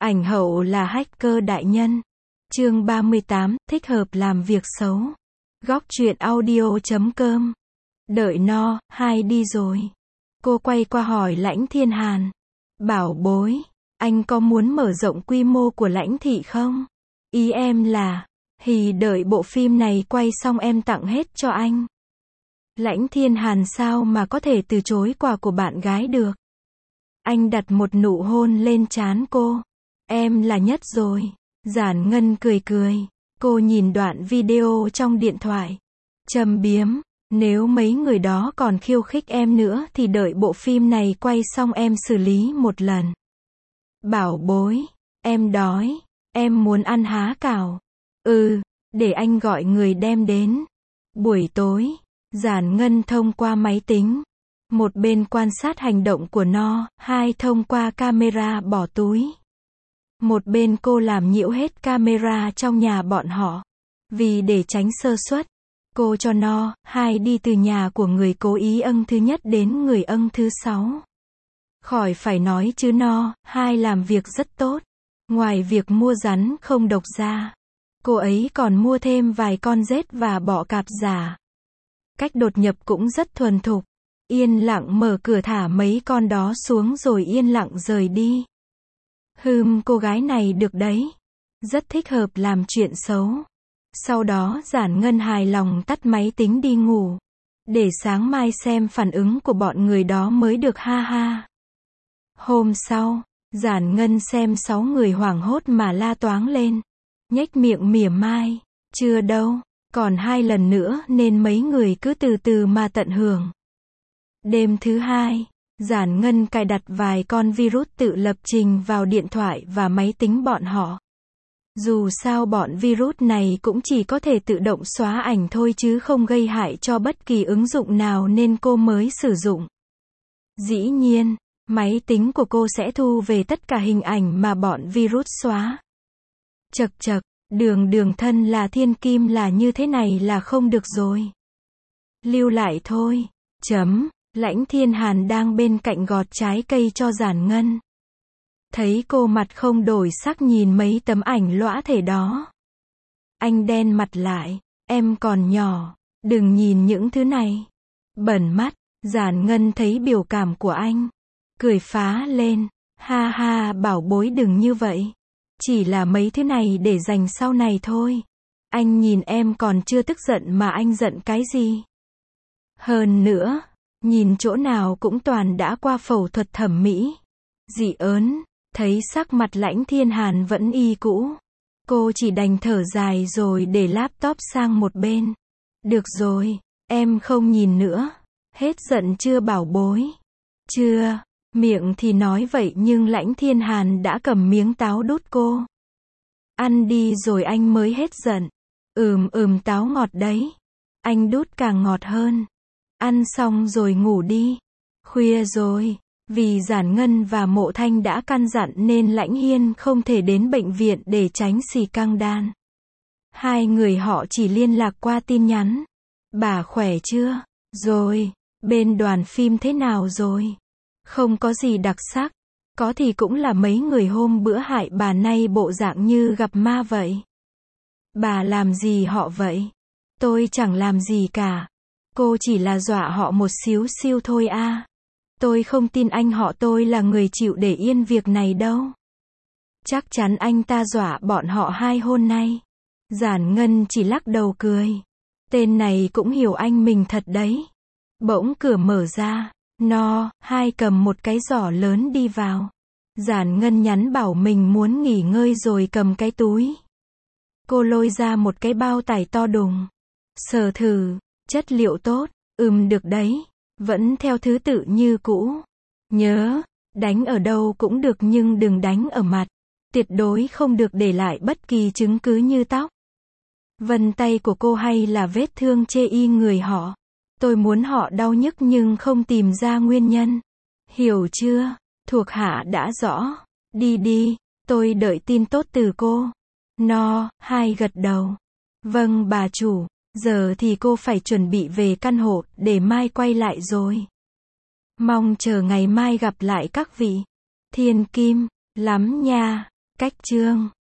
Ảnh hậu là hacker đại nhân. Chương 38, thích hợp làm việc xấu. Góc truyện audio.com. Đợi no, hai đi rồi. Cô quay qua hỏi Lãnh Thiên Hàn. Bảo bối, anh có muốn mở rộng quy mô của Lãnh thị không? Ý em là, đợi bộ phim này quay xong em tặng hết cho anh. Lãnh Thiên Hàn sao mà có thể từ chối quà của bạn gái được. Anh đặt một nụ hôn lên trán cô. Em là nhất rồi. Giản Ngân cười cười. Cô nhìn đoạn video trong điện thoại. Châm biếm, nếu mấy người đó còn khiêu khích em nữa thì đợi bộ phim này quay xong em xử lý một lần. Bảo bối, em đói, em muốn ăn há cảo. Để anh gọi người đem đến. Buổi tối, Giản Ngân thông qua máy tính. Một bên quan sát hành động của nó, hai thông qua camera bỏ túi. Một bên cô làm nhiễu hết camera trong nhà bọn họ. Vì để tránh sơ suất, cô cho nó, hai đi từ nhà của người cố ý âng thứ nhất đến người âng thứ 6. Khỏi phải nói chứ nó, hai làm việc rất tốt. Ngoài việc mua rắn không độc ra, cô ấy còn mua thêm vài con rết và bọ cạp giả. Cách đột nhập cũng rất thuần thục. Yên lặng mở cửa thả mấy con đó xuống rồi yên lặng rời đi. Cô gái này được đấy. Rất thích hợp làm chuyện xấu. Sau đó Giản Ngân hài lòng tắt máy tính đi ngủ. Để sáng mai xem phản ứng của bọn người đó mới được ha ha. Hôm sau, Giản Ngân xem 6 người hoảng hốt mà la toáng lên. Nhếch miệng mỉa mai. Chưa đâu, còn 2 lần nữa nên mấy người cứ từ từ mà tận hưởng. Đêm thứ 2, Giản Ngân cài đặt vài con virus tự lập trình vào điện thoại và máy tính bọn họ. Dù sao bọn virus này cũng chỉ có thể tự động xóa ảnh thôi chứ không gây hại cho bất kỳ ứng dụng nào nên cô mới sử dụng. Dĩ nhiên, máy tính của cô sẽ thu về tất cả hình ảnh mà bọn virus xóa. Chậc chậc, đường thân là thiên kim là như thế này là không được rồi. Lưu lại thôi. Lãnh Thiên Hàn đang bên cạnh gọt trái cây cho Giản Ngân. Thấy cô mặt không đổi sắc nhìn mấy tấm ảnh lõa thể đó. Anh đen mặt lại. Em còn nhỏ, đừng nhìn những thứ này. Bẩn mắt. Giản Ngân thấy biểu cảm của anh. Cười phá lên. Ha ha, bảo bối đừng như vậy. Chỉ là mấy thứ này để dành sau này thôi. Anh nhìn em còn chưa tức giận mà anh giận cái gì? Hơn nữa, nhìn chỗ nào cũng toàn đã qua phẫu thuật thẩm mỹ. Dị ớn, thấy sắc mặt Lãnh Thiên Hàn vẫn y cũ. Cô chỉ đành thở dài rồi để laptop sang một bên. Được rồi, em không nhìn nữa. Hết giận chưa bảo bối? Chưa, miệng thì nói vậy nhưng Lãnh Thiên Hàn đã cầm miếng táo đút cô. Ăn đi rồi anh mới hết giận. Táo ngọt đấy. Anh đút càng ngọt hơn. Ăn xong rồi ngủ đi. Khuya rồi, vì Giản Ngân và Mộ Thanh đã căn dặn nên Lãnh Hiên không thể đến bệnh viện để tránh xì căng đan. Hai người họ chỉ liên lạc qua tin nhắn. Bà khỏe chưa? Rồi, bên đoàn phim thế nào rồi? Không có gì đặc sắc. Có thì cũng là mấy người hôm bữa hại bà nay bộ dạng như gặp ma vậy. Bà làm gì họ vậy? Tôi chẳng làm gì cả. Cô chỉ là dọa họ một xíu xiu thôi à. Tôi không tin anh họ tôi là người chịu để yên việc này đâu. Chắc chắn anh ta dọa bọn họ 2 hôm nay. Giản Ngân chỉ lắc đầu cười. Tên này cũng hiểu anh mình thật đấy. Bỗng cửa mở ra. Hai cầm một cái giỏ lớn đi vào. Giản Ngân nhắn bảo mình muốn nghỉ ngơi rồi cầm cái túi. Cô lôi ra một cái bao tải to đùng. Sờ thử. Chất liệu tốt, được đấy, vẫn theo thứ tự như cũ. Nhớ, đánh ở đâu cũng được nhưng đừng đánh ở mặt. Tuyệt đối không được để lại bất kỳ chứng cứ như tóc, vân tay của cô hay là vết thương chê y người họ. Tôi muốn họ đau nhức nhưng không tìm ra nguyên nhân. Hiểu chưa? Thuộc hạ đã rõ. Đi, tôi đợi tin tốt từ cô. Hai gật đầu. Vâng bà chủ. Giờ thì cô phải chuẩn bị về căn hộ, để mai quay lại rồi. Mong chờ ngày mai gặp lại các vị. Thiên kim, lắm nha. Cách chương